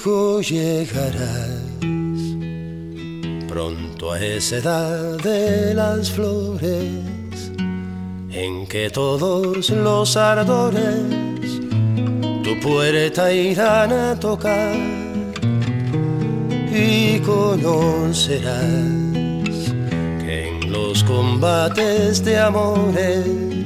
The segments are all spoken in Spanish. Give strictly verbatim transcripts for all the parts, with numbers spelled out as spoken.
Hijo, llegarás pronto a esa edad de las flores, en que todos los ardores tu puerta irán a tocar, y conocerás que en los combates de amores,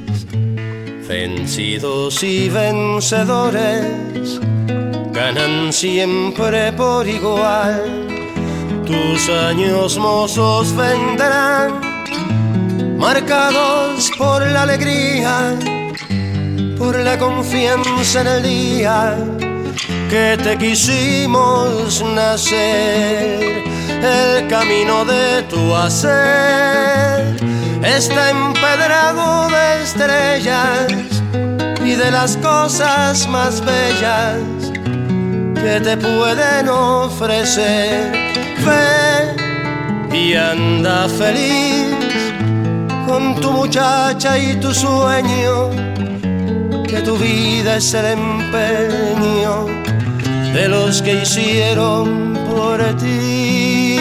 vencidos y vencedores ganan siempre por igual. Tus años mozos vendrán marcados por la alegría, por la confianza en el día que te quisimos nacer. El camino de tu hacer está empedrado de estrellas y de las cosas más bellas que te pueden ofrecer. Ve y anda feliz con tu muchacha y tu sueño, que tu vida es el empeño de los que hicieron por ti.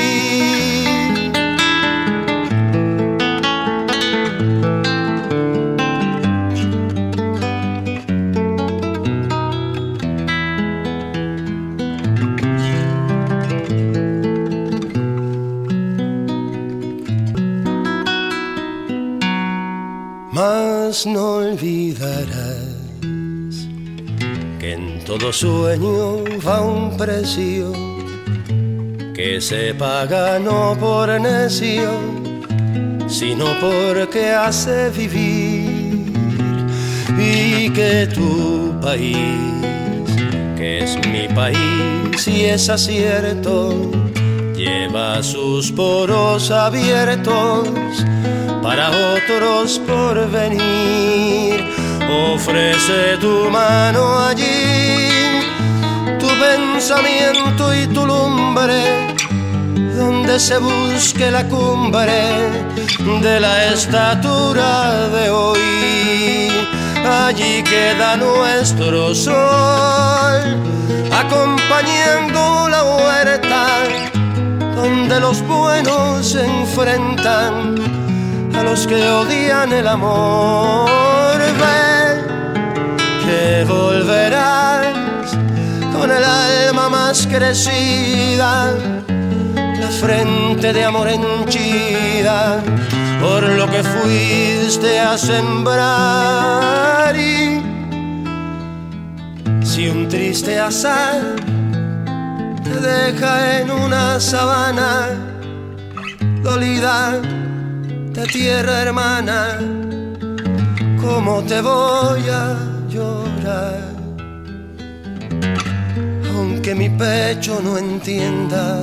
Mas no olvidarás que en todo sueño va un precio que se paga no por necio, sino porque hace vivir, y que tu país, que es mi país y es acierto, lleva sus poros abiertos para otros por venir. Ofrece tu mano allí, tu pensamiento y tu lumbre, donde se busque la cumbre de la estatura de hoy. Allí queda nuestro sol, acompañando la huerta, donde los buenos se enfrentan a los que odian el amor. Ve que volverás con el alma más crecida, la frente de amor henchida por lo que fuiste a sembrar. Y si un triste azar te deja en una sabana dolida de tierra hermana, ¿cómo te voy a llorar? Aunque mi pecho no entienda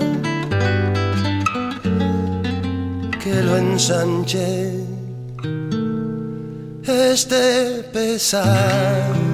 que lo ensanche este pesar.